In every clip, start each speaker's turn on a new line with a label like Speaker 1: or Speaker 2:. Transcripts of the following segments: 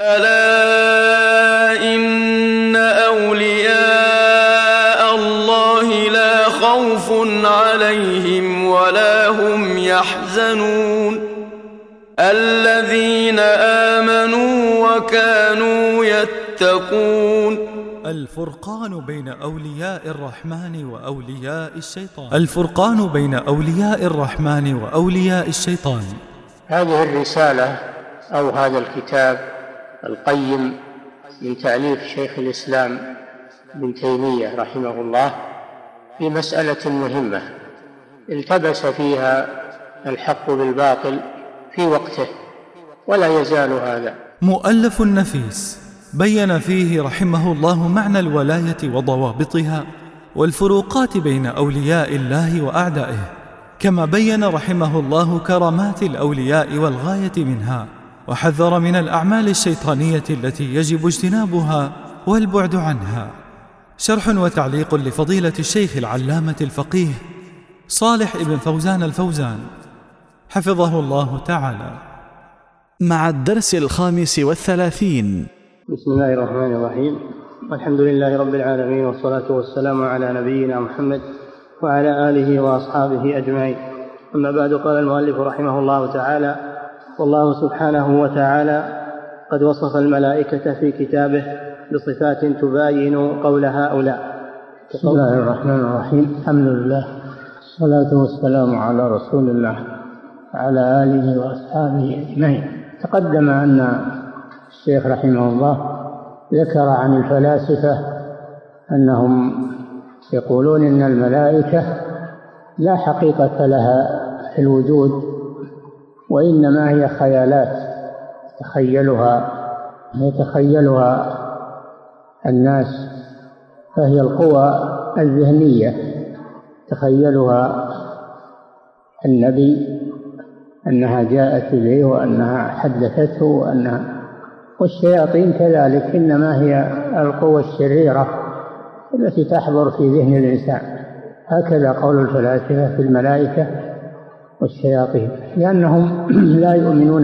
Speaker 1: ألا إن أولياء الله لا خوف عليهم ولا هم يحزنون الذين آمنوا وكانوا يتقون.
Speaker 2: الفرقان بين أولياء الرحمن وأولياء الشيطان. الفرقان بين أولياء الرحمن وأولياء الشيطان.
Speaker 3: هذه الرسالة أو هذا الكتاب القيم من تأليف شيخ الإسلام ابن تيمية رحمه الله في مسألة مهمة التبس فيها الحق بالباطل في وقته ولا يزال هذا.
Speaker 2: مؤلف نفيس بين فيه رحمه الله معنى الولاية وضوابطها والفروقات بين أولياء الله وأعدائه، كما بين رحمه الله كرامات الأولياء والغاية منها، وحذر من الأعمال الشيطانية التي يجب اجتنابها والبعد عنها. شرح وتعليق لفضيلة الشيخ العلامة الفقيه صالح ابن فوزان الفوزان حفظه الله تعالى، مع الدرس 35.
Speaker 3: بسم الله الرحمن الرحيم، والحمد لله رب العالمين، والصلاة والسلام على نبينا محمد وعلى آله وأصحابه أجمعين. أما بعد، قال المؤلف رحمه الله تعالى: والله سبحانه وتعالى قد وصف الملائكة في كتابه بصفات تباين قول هؤلاء.
Speaker 4: بسم الله الرحمن الرحيم، الحمد لله، الصلاة والسلام على رسول الله وعلى آله وأصحابه أجمعين. تقدم أن الشيخ رحمه الله ذكر عن الفلاسفة أنهم يقولون إن الملائكة لا حقيقة لها في الوجود، وإنما هي خيالات يتخيلها الناس، فهي القوى الذهنية تخيلها النبي أنها جاءت إليه وأنها حدثته والشياطين كذلك، إنما هي القوى الشريرة التي تحضر في ذهن الإنسان. هكذا قول الفلاسفة في الملائكة والشياطين، لأنهم لا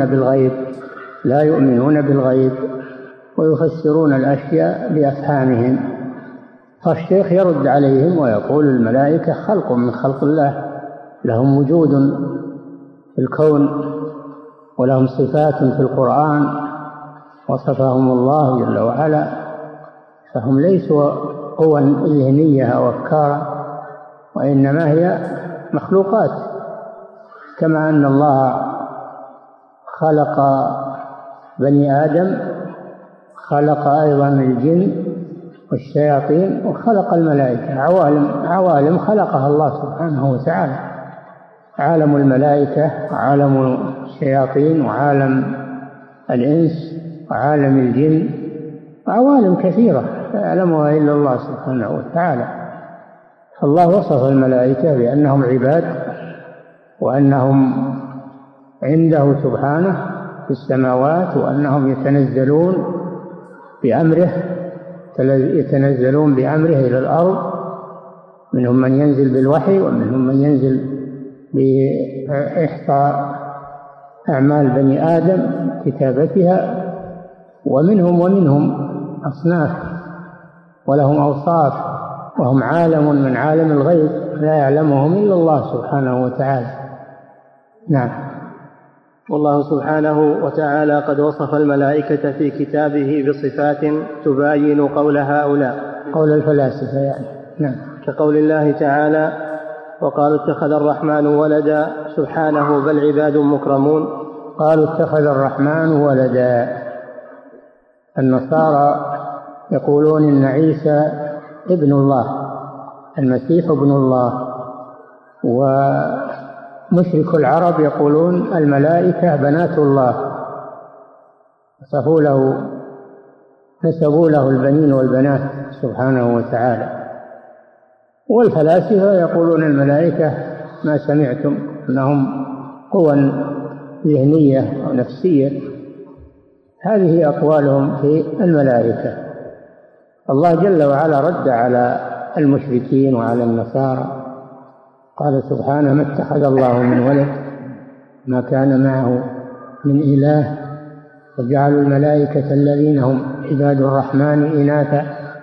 Speaker 4: يؤمنون بالغيب ويفسرون الأشياء بأفهامهم. فالشيخ يرد عليهم ويقول: الملائكة خلق من خلق الله، لهم وجود في الكون ولهم صفات في القرآن وصفهم الله جل وعلا، فهم ليسوا قوى ذهنية أو أفكارا، وإنما هي مخلوقات. كما أن الله خلق بني آدم، خلق أيضا الجن والشياطين، وخلق الملائكة، عوالم خلقها الله سبحانه وتعالى: عالم الملائكة وعالم الشياطين وعالم الإنس وعالم الجن، عوالم كثيرة لا يعلمها إلا الله سبحانه وتعالى. فالله وصف الملائكة بأنهم عباد، وأنهم عنده سبحانه في السماوات، وأنهم يتنزلون بأمره إلى الأرض. منهم من ينزل بالوحي، ومنهم من ينزل بإحصاء أعمال بني آدم كتابتها، ومنهم أصناف ولهم أوصاف، وهم عالم من عالم الغيب لا يعلمهم إلا الله سبحانه وتعالى. نعم.
Speaker 3: والله سبحانه وتعالى قد وصف الملائكة في كتابه بصفات تباين قول هؤلاء،
Speaker 4: قول الفلاسفة يعني. نعم.
Speaker 3: كقول الله تعالى: وقالوا اتخذ الرحمن ولدا، سبحانه بل عباد مكرمون.
Speaker 4: قالوا اتخذ الرحمن ولدا. النصارى يقولون إن عيسى ابن الله، المسيح ابن الله، ومشرك العرب يقولون الملائكة بنات الله، نسبوا له البنين والبنات سبحانه وتعالى. والفلاسفة يقولون الملائكة ما سمعتم، أنهم قوى ذهنية أو نفسية. هذه أقوالهم في الملائكة. الله جل وعلا رد على المشركين وعلى النصارى، قال سبحانه: ما اتخذ الله من ولد، ما كان معه من إله، وجعلوا الملائكة الذين هم عباد الرحمن إناثا.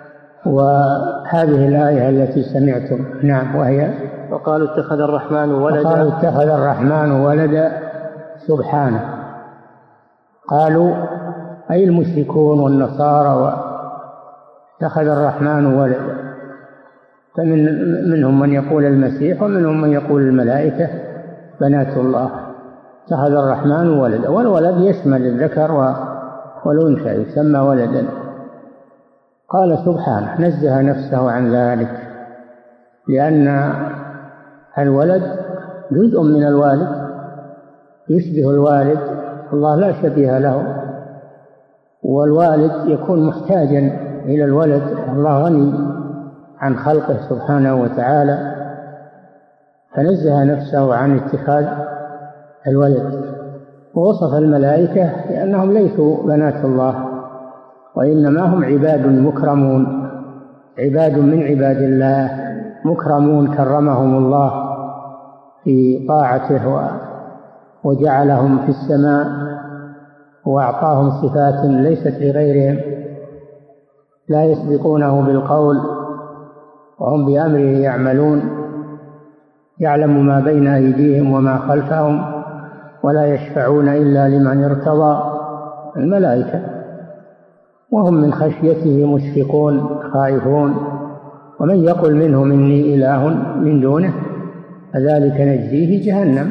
Speaker 4: وهذه الآية التي سمعتم. نعم. وهي
Speaker 3: وقالوا اتخذ الرحمن ولدا.
Speaker 4: وقالوا اتخذ الرحمن ولدا سبحانه. قالوا أي المشركون والنصارى اتخذ الرحمن ولدا. فمنهم من يقول المسيح ومنهم من يقول الملائكة بنات الله. اتخذ الرحمن ولدا، والولد يشمل الذكر والأنثى يسمى ولدا. قال سبحانه نزه نفسه عن ذلك، لأن الولد جزء من الوالد يشبه الوالد، الله لا شبيه له، والوالد يكون محتاجا إلى الولد، الله غني عن خلقه سبحانه وتعالى، فنزه نفسه عن اتخاذ الولد. ووصف الملائكة لأنهم ليسوا بنات الله، وإنما هم عباد مكرمون، عباد من عباد الله مكرمون كرمهم الله في طاعته وجعلهم في السماء وأعطاهم صفات ليست لغيرهم، لا يسبقونه بالقول وهم بأمره يعملون، يعلم ما بين أيديهم وما خلفهم، ولا يشفعون إلا لمن ارتضى. الملائكة وهم من خشيته مشفقون خائفون، ومن يقل منهم إني إله من دونه فذلك نجزيه جهنم.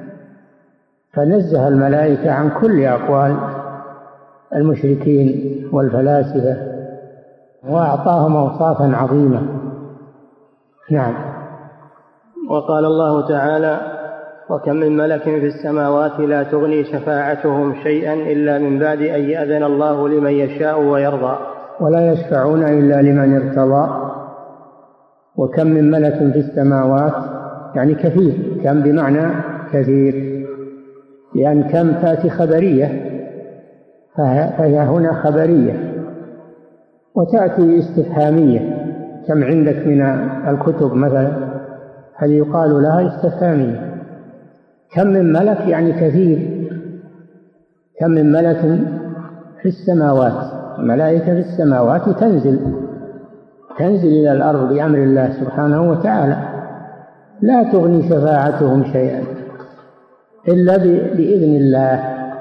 Speaker 4: فنزه الملائكة عن كل أقوال المشركين والفلاسفة، وأعطاهم أوصافا عظيمة. نعم.
Speaker 3: وقال الله تعالى وكم من ملك في السماوات لا تغني شفاعتهم شيئا إلا من بعد أن يأذن الله لمن يشاء ويرضى
Speaker 4: ولا يشفعون إلا لمن ارتضى. وكم من ملك في السماوات يعني كثير، كم بمعنى كثير، لأن كم تأتي خبرية فهي هنا خبرية، وتأتي استفهامية. كم عندك من الكتب مثلا، هل يقال لها استفهامية؟ كم من ملك يعني كثير. كم من ملك في السماوات، الملائكة في السماوات تنزل إلى الأرض بأمر الله سبحانه وتعالى، لا تغني شفاعتهم شيئا إلا بإذن الله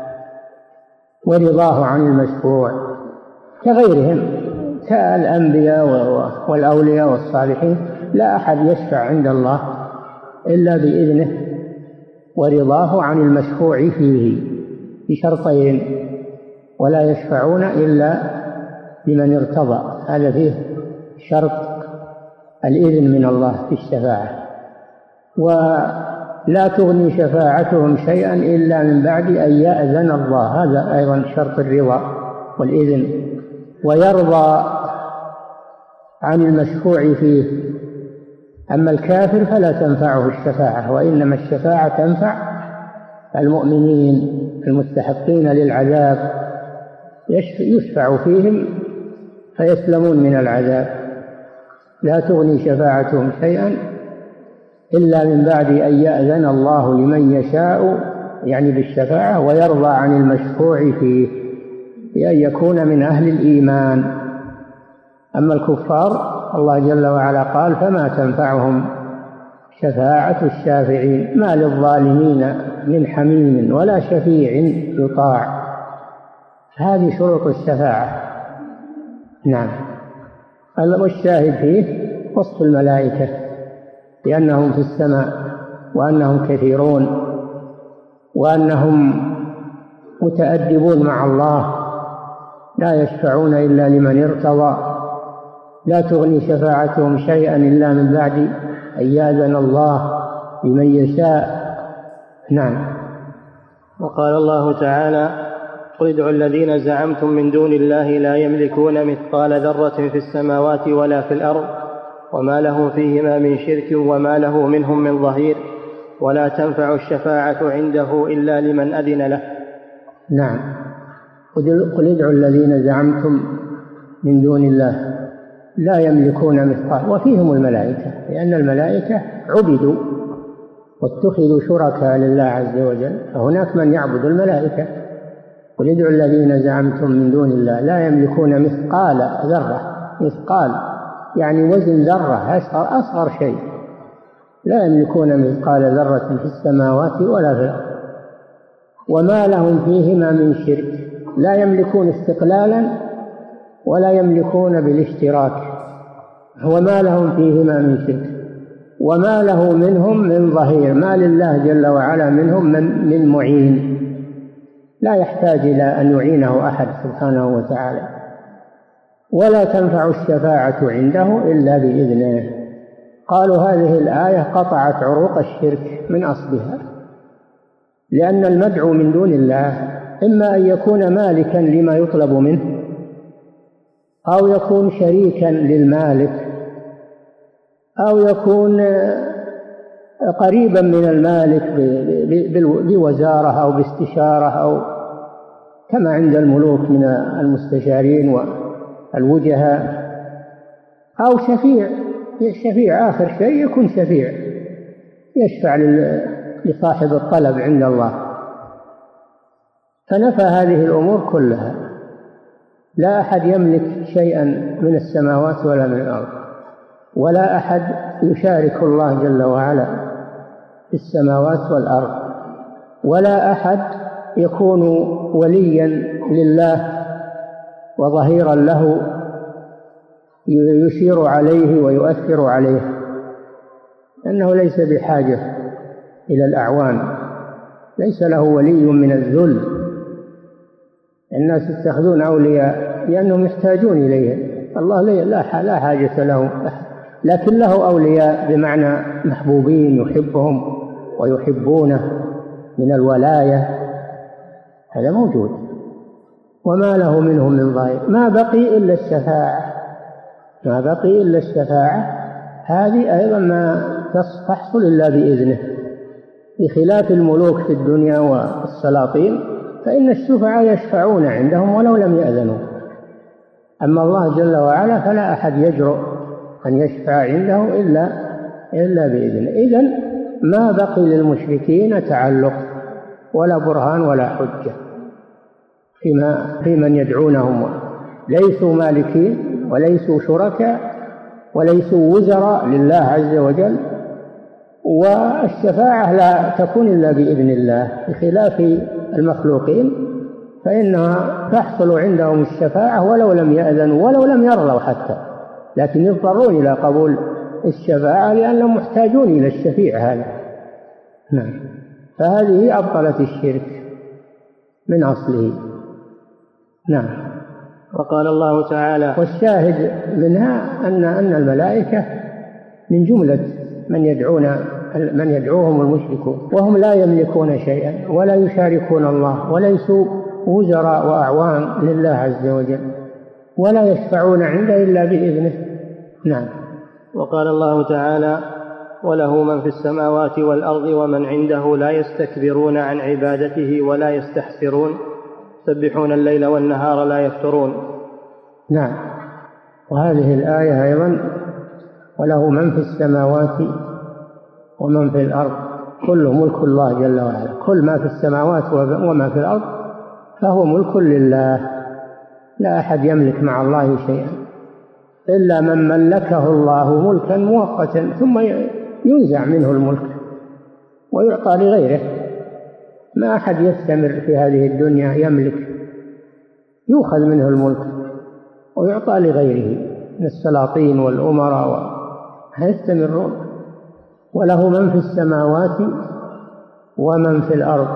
Speaker 4: ورضاه عن المشفوع، كغيرهم كالأنبياء والأولياء والصالحين، لا أحد يشفع عند الله إلا بإذنه ورضاه عن المشفوع فيه بشرطين: ولا يشفعون إلا لمن ارتضى، هذا فيه شرط الإذن من الله في الشفاعة. ولا تغني شفاعتهم شيئا إلا من بعد أن يأذن الله، هذا أيضا شرط الرضا والإذن. ويرضى عن المشفوع فيه. أما الكافر فلا تنفعه الشفاعة، وإنما الشفاعة تنفع المؤمنين المستحقين للعذاب، يشفع فيهم فيسلمون من العذاب. لا تغني شفاعتهم شيئا إلا من بعد أن يأذن الله لمن يشاء يعني بالشفاعة، ويرضى عن المشفوع فيه بأن يكون من أهل الإيمان. أما الكفار الله جل وعلا قال: فما تنفعهم شفاعة الشافعين، ما للظالمين من حميم ولا شفيع يطاع. هذه شروط الشفاعة. نعم. والشاهد فيه وصف الملائكة بأنهم في السماء، وأنهم كثيرون، وأنهم متأدبون مع الله، لا يشفعون إلا لمن ارتضى، لا تغني شفاعتهم شيئا إلا من بعد أن يأذن الله لمن يشاء. نعم.
Speaker 3: وقال الله تعالى: قل ادعوا الذين زعمتم من دون الله لا يملكون مثقال ذرة في السماوات ولا في الأرض وما له فيهما من شرك وما له منهم من ظهير ولا تنفع الشفاعة عنده إلا لمن أذن له.
Speaker 4: نعم. قل ادعوا الذين زعمتم من دون الله لا يملكون مثقال، وفيهم الملائكة، لأن الملائكة عبدوا واتخذوا شركاء لله عز وجل، فهناك من يعبد الملائكة قل ادعوا الذين زعمتم من دون الله لا يملكون مثقال ذرة، مثقال يعني وزن ذرة، أصغر شيء، لا يملكون مثقال ذرة في السماوات ولا في الأرض وما لهم فيهما من شرك، لا يملكون استقلالا ولا يملكون بالاشتراك، وما لهم فيهما من شرك وما له منهم من ظهير، ما لله جل وعلا منهم من معين، لا يحتاج إلى أن يعينه أحد سبحانه وتعالى، ولا تنفع الشفاعة عنده إلا بإذنه. قالوا هذه الآية قطعت عروق الشرك من أصلها، لأن المدعو من دون الله إما أن يكون مالكا لما يطلب منه أو يكون شريكا للمالك أو يكون قريبا من المالك بوزارة أو باستشارة أو كما عند الملوك من المستشارين والوجهاء، أو شفيع آخر شيء يكون شفيع يشفع لصاحب الطلب عند الله. فنفى هذه الأمور كلها، لا أحد يملك شيئا من السماوات ولا من الأرض، ولا أحد يشارك الله جل وعلا في السماوات والأرض، ولا أحد يكون وليا لله وظهيرا له يشير عليه ويؤثر عليه، لأنه ليس بحاجة إلى الأعوان، ليس له ولي من الذل. الناس يتخذون أولياء لأنهم يحتاجون إليهم، الله لا حاجة له، لكن له أولياء بمعنى محبوبين يحبهم ويحبونه من الولاية، هذا موجود. وما له منهم من ظاهر، ما بقي إلا الشفاعة، هذه أيضا ما تحصل إلا بإذنه، بخلاف الملوك في الدنيا والسلاطين فإن الشفعاء يشفعون عندهم ولو لم يأذنوا، أما الله جل وعلا فلا أحد يجرؤ أن يشفع عنده إلا بإذنه. إذن ما بقي للمشركين تعلق ولا برهان ولا حجة في من يدعونهم، ليسوا مالكين وليسوا شركاء وليسوا وزراء لله عز وجل، والشفاعة لا تكون إلا بإذن الله، بخلاف المخلوقين فإنها تحصل عندهم الشفاعة ولو لم يأذنوا ولو لم يرضوا حتى، لكن يضطرون إلى قبول الشفاعة لأنهم محتاجون إلى الشفيع هذا. نعم، فهذه أبطلت الشرك من أصله. نعم.
Speaker 3: وقال الله تعالى:
Speaker 4: والشاهد منها أن الملائكة من جملة من يدعوهم المشركون، وهم لا يملكون شيئا ولا يشاركون الله وليسوا وزراء وأعوان لله عز وجل، ولا يشفعون عنده إلا بإذنه. نعم.
Speaker 3: وقال الله تعالى: وله من في السماوات والأرض ومن عنده لا يستكبرون عن عبادته ولا يستحسرون يسبحون الليل والنهار لا يفترون.
Speaker 4: نعم. وهذه الآية أيضا: وله من في السماوات ومن في الأرض كله ملك الله جل وعلا، كل ما في السماوات وما في الأرض فهو ملك لله، لا أحد يملك مع الله شيئا إلا من ملكه الله ملكا مؤقتا ثم ينزع منه الملك ويعطى لغيره. ما أحد يستمر في هذه الدنيا يملك، يؤخذ منه الملك ويعطى لغيره من السلاطين والأمراء يستمرون. وله من في السماوات ومن في الأرض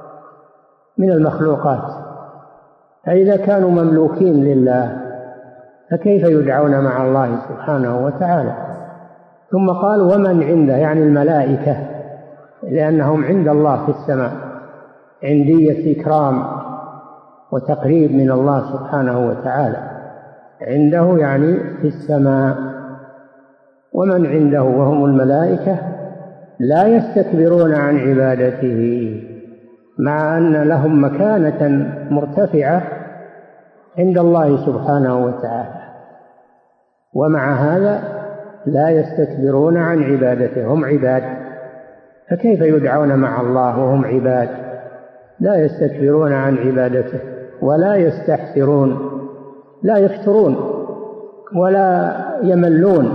Speaker 4: من المخلوقات، فإذا كانوا مملوكين لله فكيف يدعون مع الله سبحانه وتعالى؟ ثم قال: ومن عنده، يعني الملائكة، لأنهم عند الله في السماء، عندية إكرام وتقريب من الله سبحانه وتعالى، عنده يعني في السماء. ومن عنده وهم الملائكة لا يستكبرون عن عبادته، مع أن لهم مكانة مرتفعة عند الله سبحانه وتعالى، ومع هذا لا يستكبرون عن عبادته، هم عباد، فكيف يدعون مع الله وهم عباد؟ لا يستكبرون عن عبادته ولا يستحسرون، لا يفترون ولا يملون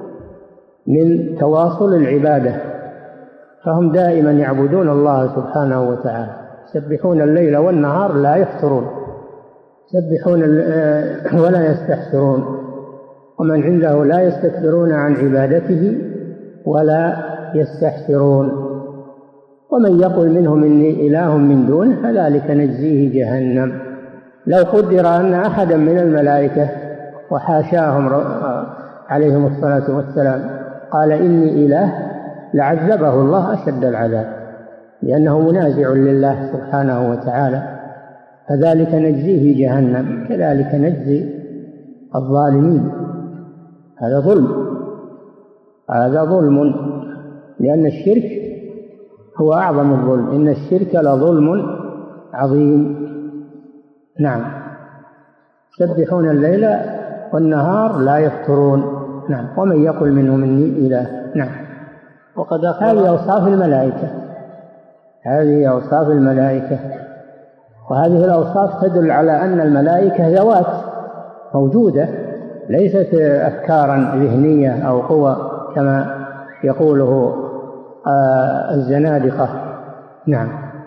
Speaker 4: من تواصل العبادة، فهم دائما يعبدون الله سبحانه وتعالى، يسبحون الليل والنهار لا يفترون، يسبحون ولا يستحسرون. ومن عنده لا يستكبرون عن عبادته ولا يستحسرون. ومن يقل منهم إني إله من دونه فذلك نجزيه جهنم. لو قدر أن أحدا من الملائكة وحاشاهم عليهم الصلاة والسلام قال إني إله لعذبه الله أشد العذاب، لأنه منازع لله سبحانه وتعالى، فذلك نجزيه جهنم. كذلك نجزي الظالمين. هذا ظلم، هذا ظلم، لأن الشرك هو أعظم الظلم، إن الشرك لظلم عظيم. نعم. يسبحون الليل والنهار لا يفترون. نعم. ومن يقل منهم إني إله. نعم.
Speaker 3: وقد
Speaker 4: هذه أوصاف الملائكة، هذه أوصاف الملائكة، وهذه الأوصاف تدل على أن الملائكة ذوات موجودة، ليست أفكارا ذهنية أو قوى كما يقوله الزنادقة. نعم.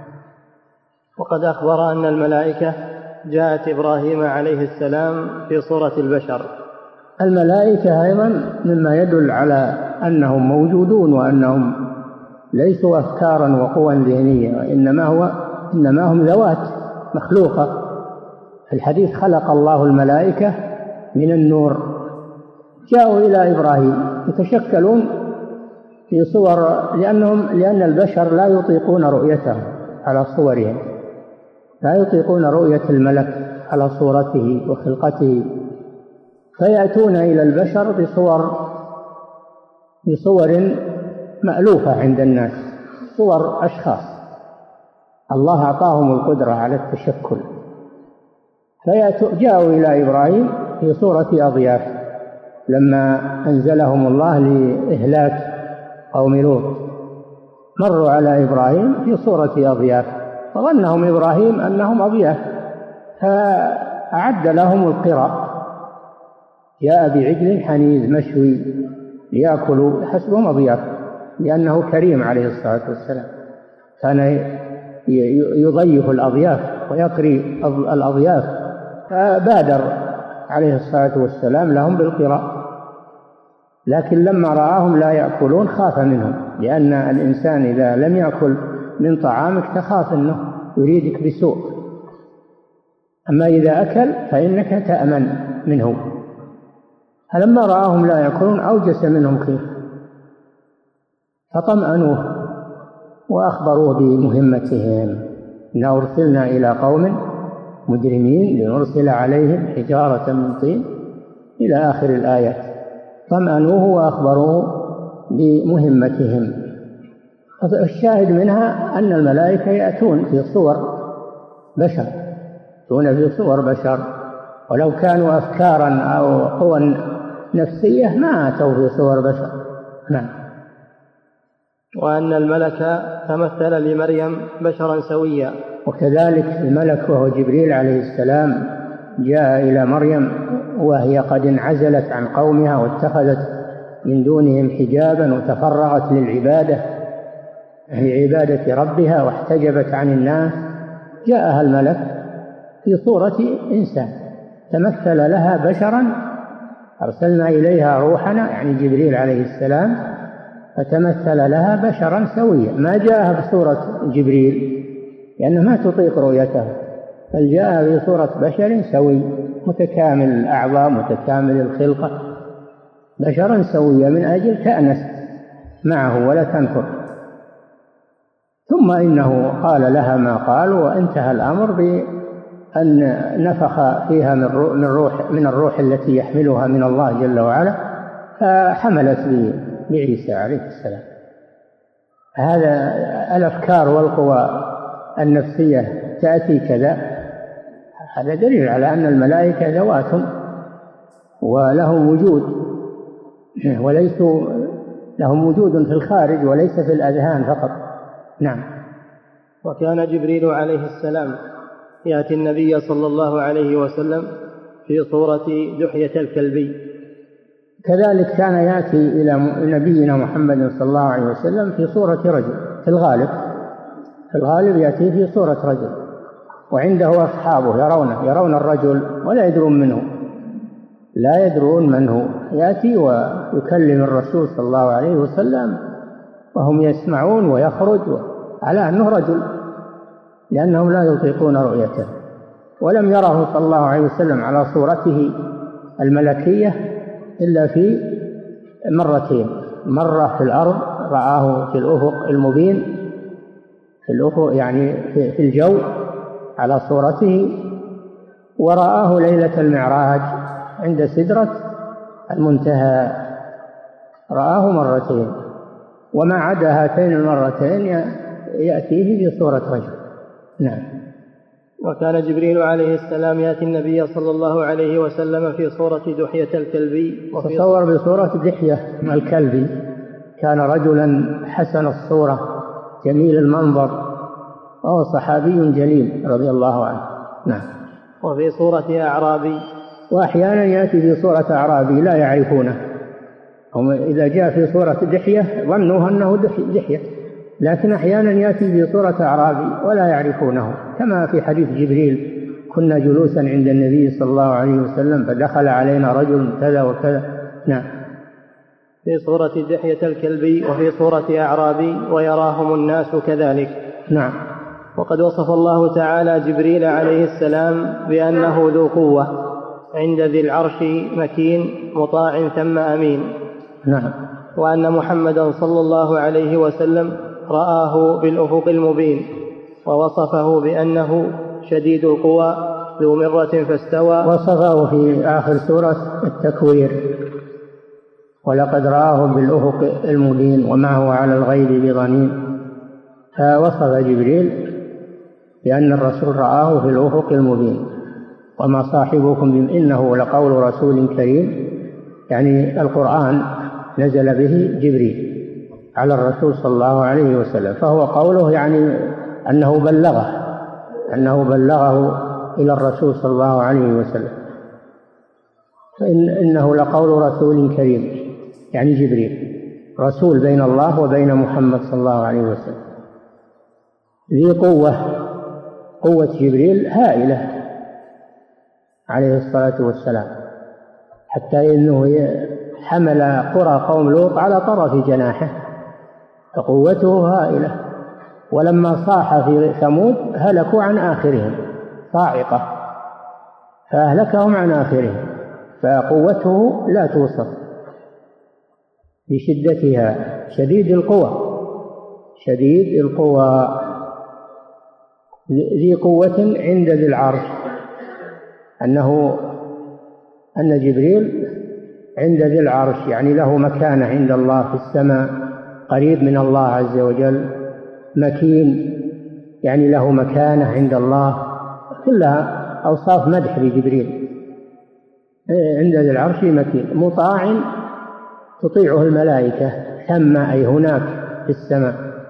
Speaker 3: وقد أخبر أن الملائكة جاءت إبراهيم عليه السلام في صورة البشر.
Speaker 4: الملائكة أيضا مما يدل على أنهم موجودون وأنهم ليسوا أفكارا وقوى ذهنية، إنما هم ذوات مخلوقة. في الحديث خلق الله الملائكة من النور. جاءوا إلى إبراهيم يتشكلون في صور، لأن البشر لا يطيقون رؤيته على صورهم، لا يطيقون رؤية الملك على صورته وخلقته، فيأتون إلى البشر بصور مألوفة عند الناس، صور أشخاص الله أعطاهم القدرة على التشكل. جاءوا إلى إبراهيم في صورة أضياف لما أنزلهم الله لإهلاك قوم لوط، مروا على إبراهيم في صورة أضياف، فظنهم إبراهيم أنهم أضياف، فأعد لهم القراء، جاء بعجل حنيذ مشوي ليأكلوا، حسبهم أضياف، لأنه كريم عليه الصلاة والسلام، كان يضيف الأضياف ويقري الأضياف، فبادر عليه الصلاة والسلام لهم بالقراء. لكن لما رآهم لا يأكلون خاف منهم، لأن الإنسان إذا لم يأكل من طعامك تخاف أنه يريدك بسوء، أما إذا أكل فإنك تأمن منه. فلما رآهم لا يأكلون أوجس منهم خيف، فطمأنوه وأخبروه بمهمتهم: إنا أرسلنا إلى قوم مجرمين لنرسل عليهم حجارة من طين إلى آخر الآيات. طمأنوه وأخبروه بمهمتهم. الشاهد منها أن الملائكة يأتون في صور بشر، يأتون في صور بشر، ولو كانوا أفكارا أو قوى نفسية ما أتوا في صور بشر. نعم.
Speaker 3: وأن الملك تمثل لمريم بشرا سويا.
Speaker 4: وكذلك الملك وهو جبريل عليه السلام جاء إلى مريم وهي قد انعزلت عن قومها واتخذت من دونهم حجابا وتفرغت للعبادة لعبادة ربها واحتجبت عن الناس. جاءها الملك في صورة إنسان، تمثل لها بشرا، أرسلنا إليها روحنا يعني جبريل عليه السلام، فتمثل لها بشرا سويا. ما جاءها بصورة جبريل لأنه ما تطيق رؤيته، بل جاء بصورة بشر سوي متكامل الأعضاء متكامل الخلقة، بشرا سويا من أجل تأنس معه ولا تنفر. ثم إنه قال لها ما قال، وانتهى الأمر بأن نفخ فيها من الروح التي يحملها من الله جل وعلا، فحملت بعيسى عليه السلام. هذا الأفكار والقوى النفسية تأتي كذا، هذا دليل على أن الملائكة ذوات ولهم وجود، وليسوا لهم وجود في الخارج وليس في الأذهان فقط. نعم.
Speaker 3: وكان جبريل عليه السلام يأتي النبي صلى الله عليه وسلم في صورة دحية الكلبي.
Speaker 4: كذلك كان يأتي إلى نبينا محمد صلى الله عليه وسلم في صورة رجل، في الغالب يأتي في صورة رجل، وعنده أصحابه يرون الرجل ولا يدرون من هو، يأتي ويكلم الرسول صلى الله عليه وسلم وهم يسمعون، ويخرج على أنه رجل، لأنهم لا يطيقون رؤيته. ولم يره صلى الله عليه وسلم على صورته الملكية إلا في مرتين، مرة في الأرض رآه في الأفق المبين، في الأفق يعني في الجو على صورته، ورآه ليلة المعراج عند سدرة المنتهى، رآه مرتين. وما عدا هاتين المرتين يأتيه في صورة رجل. نعم.
Speaker 3: وكان جبريل عليه السلام يأتي النبي صلى الله عليه وسلم في صورة دحية الكلبي.
Speaker 4: تصور بصورة دحية الكلبي، كان رجلا حسن الصورة جميل المنظر، وهو صحابي جليل رضي الله عنه. نعم.
Speaker 3: وفي صورة أعرابي،
Speaker 4: وأحيانا يأتي في صورة أعرابي لا يعرفونه، هم إذا جاء في صورة دحية ظنوا أنه دحية، لكن أحيانا يأتي في صورة أعرابي ولا يعرفونه، كما في حديث جبريل: كنا جلوسا عند النبي صلى الله عليه وسلم فدخل علينا رجل كذا وكذا. نعم.
Speaker 3: في صورة دحية الكلبي وفي صورة أعرابي ويراهم الناس كذلك.
Speaker 4: نعم.
Speaker 3: وقد وصف الله تعالى جبريل عليه السلام بأنه ذو قوة عند ذي العرش مكين مطاع ثم أمين.
Speaker 4: نعم.
Speaker 3: وأن محمدا صلى الله عليه وسلم رآه بالأفق المبين، ووصفه بأنه شديد القوى ذو مرة فاستوى.
Speaker 4: وصفه في آخر سورة التكوير: ولقد رآه بالأفق المبين وما هو على الغيب بضنين. فوصف جبريل بأن الرسول رآه في الأفق المبين. وما صاحبكم إنه لقول رسول كريم، يعني القرآن نزل به جبريل على الرسول صلى الله عليه وسلم، فهو قوله يعني أنه بلغه إلى الرسول صلى الله عليه وسلم. فإنه لقول رسول كريم، يعني جبريل رسول بين الله وبين محمد صلى الله عليه وسلم، ذي قوة جبريل هائلة عليه الصلاة والسلام، حتى إنه حمل قرى قوم لوط على طرف جناحه، فقوته هائلة. ولما صاح في ثمود هلكوا عن آخرهم صاعقة، فأهلكهم عن آخرهم، فقوته لا توصف بشدتها. شديد القوى ذي قوة عند ذي العرش، أن جبريل عند ذي العرش يعني له مكانة عند الله في السماء، قريب من الله عز وجل، مكين يعني له مكانة عند الله، كلها أوصاف مدح لجبريل. عند ذي العرش مكين مطاع تطيعه الملائكة، ثم أي هناك في السماء،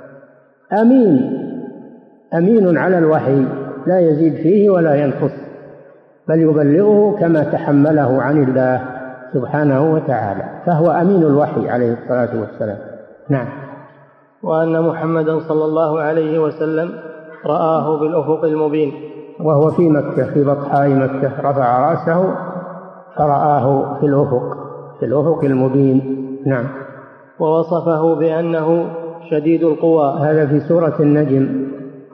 Speaker 4: أمين على الوحي لا يزيد فيه ولا ينقص، بل يبلغه كما تحمله عن الله سبحانه وتعالى، فهو أمين الوحي عليه الصلاة والسلام. نعم.
Speaker 3: وأن محمدا صلى الله عليه وسلم رآه بالأفق المبين،
Speaker 4: وهو في مكة في بطحاء مكة، رفع رأسه فرآه في الأفق المبين. نعم.
Speaker 3: ووصفه بأنه شديد القوى، هذا
Speaker 4: في سورة النجم.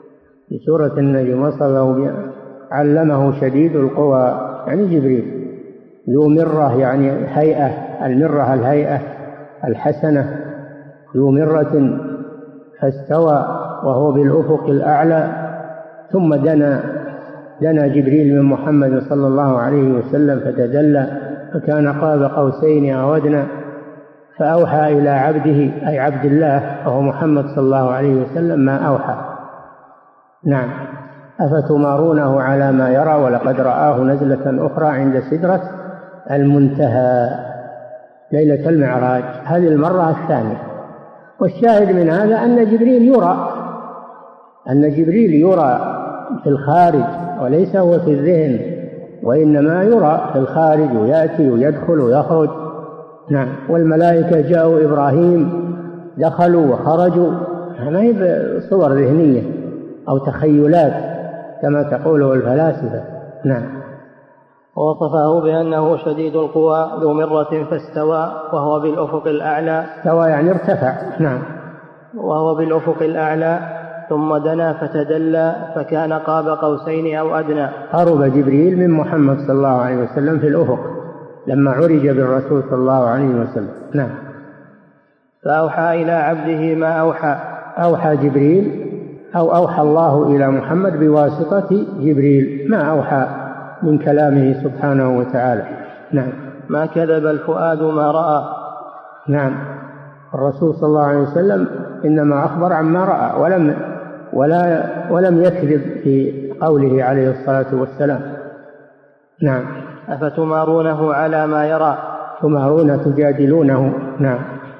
Speaker 4: وصفه علمه شديد القوى يعني جبريل، ذو مرة يعني هيئة، المرة الهيئة الحسنة، ذو مرة فاستوى وهو بالأفق الأعلى. ثم دنا جبريل من محمد صلى الله عليه وسلم فتدلى فكان قاب قوسين أو أدنى، فأوحى إلى عبده أي عبد الله وهو محمد صلى الله عليه وسلم ما أوحى. نعم. أفتمارونه على ما يرى ولقد رآه نزلة أخرى عند سدرة المنتهى ليلة المعراج، هذه المرة الثانية. والشاهد من هذا أن جبريل أن جبريل يرى في الخارج وليس هو في الذهن، وإنما يرى في الخارج ويأتي ويدخل ويخرج. نعم. والملائكة جاءوا إبراهيم دخلوا وخرجوا، ما هي بصور ذهنية أو تخيلات كما تقوله الفلاسفة. نعم.
Speaker 3: ووصفه بأنه شديد القوى ذو مرة فاستوى وهو بالأفق الأعلى.
Speaker 4: استوى يعني ارتفع. نعم.
Speaker 3: وهو بالأفق الأعلى ثم دنا فتدلى فكان قاب قوسين أو أدنى.
Speaker 4: قرب جبريل من محمد صلى الله عليه وسلم في الأفق لما عرج بالرسول صلى الله عليه وسلم. نعم.
Speaker 3: فأوحى إلى عبده ما أوحى.
Speaker 4: أوحى جبريل أو أوحى الله إلى محمد بواسطة جبريل ما أوحى من كلامه سبحانه وتعالى. نعم.
Speaker 3: ما كذب الفؤاد ما رأى.
Speaker 4: نعم. الرسول صلى الله عليه وسلم إنما أخبر عما رأى ولم يكذب في قوله عليه الصلاة والسلام. نعم.
Speaker 3: أفتمارونه على ما يرى.
Speaker 4: تمارون تجادلونه. نعم.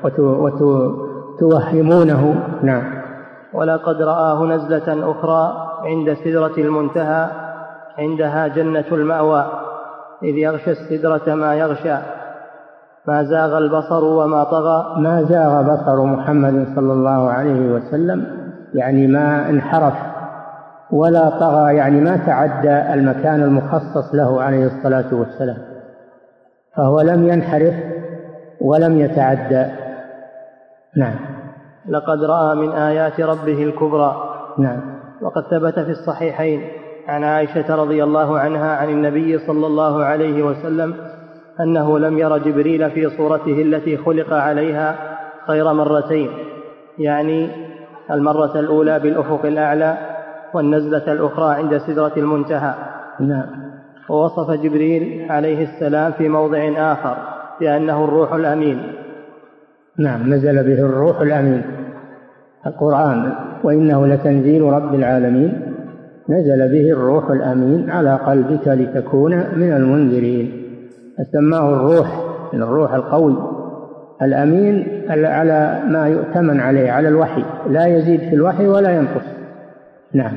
Speaker 4: وتوهمونه. نعم.
Speaker 3: ولقد رآه نزلة أخرى عند سدرة المنتهى عندها جنة المأوى إذ يغشى السدرة ما يغشى ما زاغ البصر وما طغى.
Speaker 4: ما زاغ بصر محمد صلى الله عليه وسلم يعني ما انحرف، ولا طغى يعني ما تعدى المكان المخصص له عليه الصلاة والسلام، فهو لم ينحرف ولم يتعدى. نعم.
Speaker 3: لقد رأى من آيات ربه الكبرى.
Speaker 4: نعم.
Speaker 3: وقد ثبت في الصحيحين عن عائشة رضي الله عنها عن النبي صلى الله عليه وسلم أنه لم ير جبريل في صورته التي خلق عليها خير مرتين، يعني المرة الأولى بالأفق الأعلى والنزلة الأخرى عند سدرة المنتهى.
Speaker 4: نعم.
Speaker 3: ووصف جبريل عليه السلام في موضع آخر بأنه الروح الأمين.
Speaker 4: نعم. نزل به الروح الأمين القرآن، وإنه لتنزيل رب العالمين نزل به الروح الأمين على قلبك لتكون من المنذرين. سماه الروح القوي الأمين على ما يؤتمن عليه على الوحي، لا يزيد في الوحي ولا ينقص. نعم.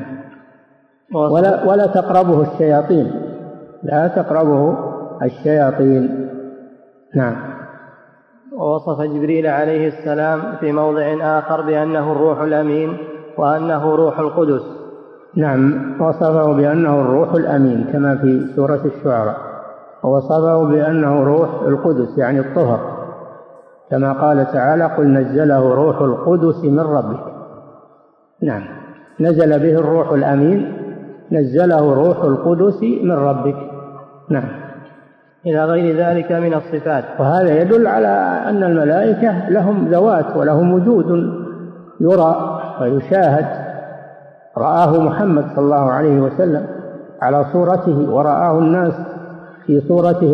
Speaker 4: ولا تقربه الشياطين، لا تقربه الشياطين. نعم.
Speaker 3: ووصف جبريل عليه السلام في موضع آخر بأنه الروح الأمين وأنه روح القدس.
Speaker 4: نعم. وصفه بأنه الروح الأمين كما في سورة الشعراء، ووصفه بأنه روح القدس يعني الطهر كما قال تعالى قل نزله روح القدس من ربك. نعم. نزل به الروح الأمين، نزله روح القدس من ربك. نعم.
Speaker 3: إلى غير ذلك من الصفات.
Speaker 4: وهذا يدل على أن الملائكة لهم ذوات ولهم وجود يرى ويشاهد. رآه محمد صلى الله عليه وسلم على صورته، ورآه الناس في صورته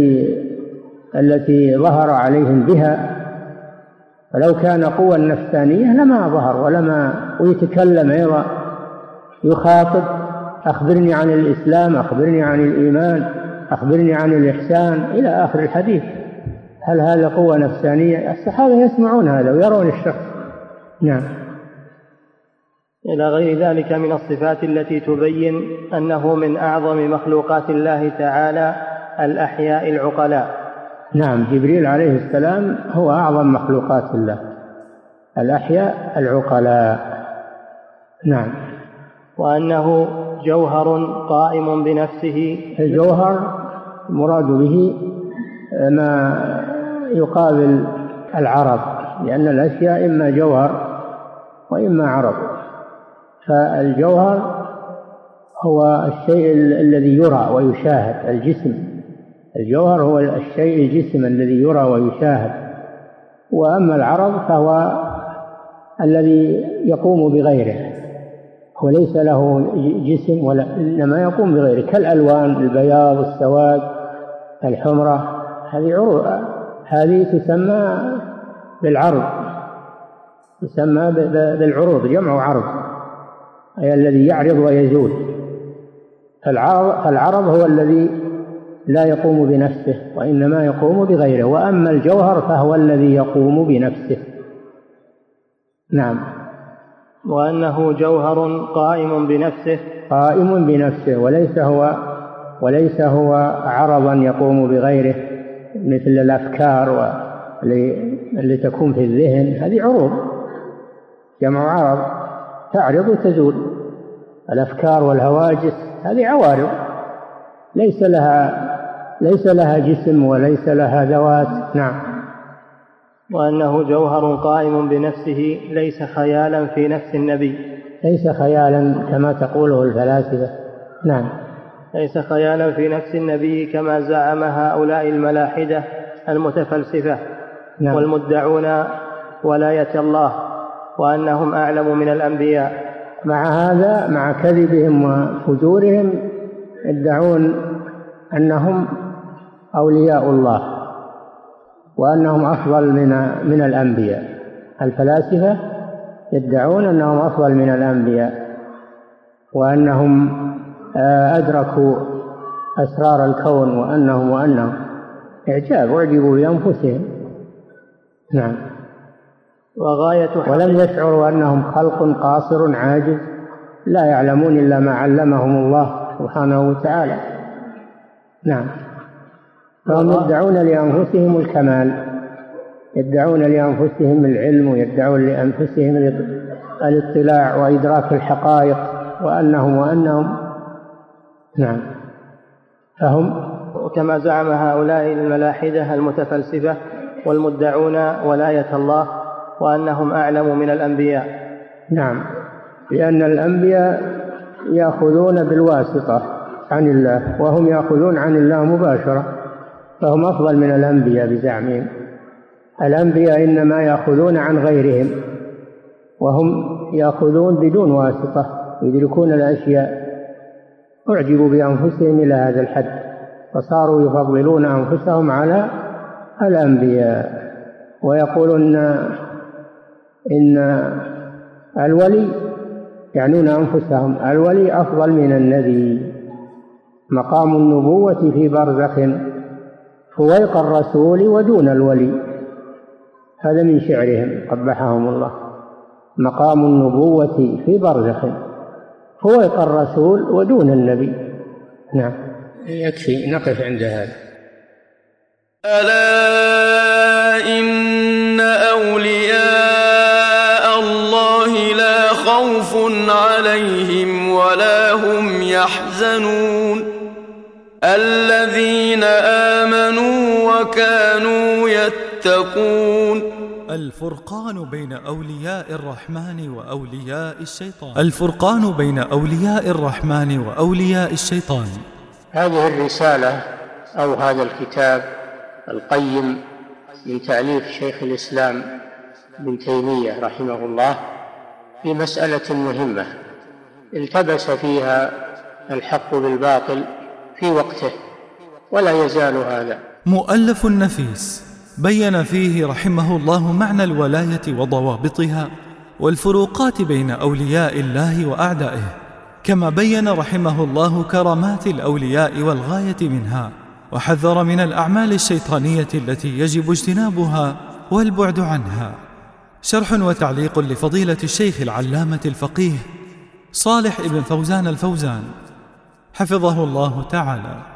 Speaker 4: التي ظهر عليهم بها. فلو كان قوى نفسانية لما ظهر ويتكلم أيضا يخاطب أخبرني عن الإسلام، أخبرني عن الإيمان، أخبرني عن الإحسان إلى آخر الحديث. هل هذا قوة نفسانية؟ الصحابة يسمعون هذا ويرون الشخص. نعم.
Speaker 3: إلى غير ذلك من الصفات التي تبين أنه من أعظم مخلوقات الله تعالى الأحياء العقلاء.
Speaker 4: نعم. جبريل عليه السلام هو أعظم مخلوقات الله الأحياء العقلاء. نعم.
Speaker 3: وأنه جوهر قائم بنفسه.
Speaker 4: الجوهر مراد به ما يقابل العرض، لأن الأشياء إما جوهر وإما عرض. فالجوهر هو الشيء الذي يرى ويشاهد، الجسم. الجوهر هو الشيء الجسم الذي يرى ويشاهد. وأما العرض فهو الذي يقوم بغيره، هو ليس له جسم إنما يقوم بغيره، كالألوان، البياض، السواد، الحمرة، هذه تسمى بالعرض، تسمى بالعروض، جمع عرض، أي الذي يعرض ويزول. فالعرض هو الذي لا يقوم بنفسه وإنما يقوم بغيره، وأما الجوهر فهو الذي يقوم بنفسه. نعم.
Speaker 3: وأنه جوهر قائم بنفسه وليس هو عرضا يقوم بغيره مثل الأفكار اللي تكون في الذهن. هذه عروض، جمع عرض، تعرض وتزول. الأفكار والهواجس هذه عوارض ليس لها جسم وليس لها ذوات. نعم. وأنه جوهر قائم بنفسه ليس خيالا في نفس النبي،
Speaker 4: ليس خيالا كما تقوله الفلاسفة. نعم.
Speaker 3: ليس خيالا في نفس النبي كما زعم هؤلاء الملاحدة المتفلسفة.
Speaker 4: نعم.
Speaker 3: والمدعون ولاية الله وأنهم أعلم من الأنبياء.
Speaker 4: مع هذا، مع كذبهم وفجورهم، يدعون أنهم أولياء الله وأنهم أفضل من الأنبياء. الفلاسفة يدعون أنهم أفضل من الأنبياء وأنهم أدركوا أسرار الكون وأنهم أعجبوا بأنفسهم. نعم. ولم يشعروا أنهم خلق قاصر عاجز لا يعلمون إلا ما علمهم الله سبحانه وتعالى. نعم. فهم يدعون لأنفسهم الكمال، يدعون لأنفسهم العلم، ويدعون لأنفسهم الاطلاع وإدراك الحقائق وأنهم نعم. فهم
Speaker 3: كما زعم هؤلاء الملاحدة المتفلسفة والمدعون ولاية الله وأنهم أعلم من الأنبياء.
Speaker 4: نعم. لأن الأنبياء يأخذون بالواسطة عن الله وهم يأخذون عن الله مباشرة، فهم أفضل من الأنبياء بزعمهم. الأنبياء إنما يأخذون عن غيرهم وهم يأخذون بدون واسطة، يدركون الأشياء. أعجبوا بأنفسهم إلى هذا الحد فصاروا يفضلون أنفسهم على الأنبياء، ويقولون إن الولي، يعنون أنفسهم، الولي أفضل من النبي. مقام النبوة في برزخ فويق الرسول ودون الولي. هذا من شعرهم قبحهم الله. مقام النبوة في برزخ فويق الرسول ودون النبي. نعم. يكفي، نقف عند هذا.
Speaker 1: ألا إن أولياء الله لا خوف عليهم ولا هم يحزنون الذين آمنوا وكانوا يتقون.
Speaker 2: الفرقان بين أولياء الرحمن وأولياء الشيطان. الفرقان بين أولياء الرحمن وأولياء الشيطان.
Speaker 4: هذه الرسالة أو هذا الكتاب القيم من تأليف شيخ الإسلام ابن تيمية رحمه الله في مسألة مهمة التبس فيها الحق بالباطل في وقته ولا يزال هذا.
Speaker 2: مؤلف نفيس بين فيه رحمه الله معنى الولاية وضوابطها والفروقات بين أولياء الله وأعدائه، كما بين رحمه الله كرامات الأولياء والغاية منها، وحذر من الأعمال الشيطانية التي يجب اجتنابها والبعد عنها. شرح وتعليق لفضيلة الشيخ العلامة الفقيه صالح ابن فوزان الفوزان حفظه الله تعالى.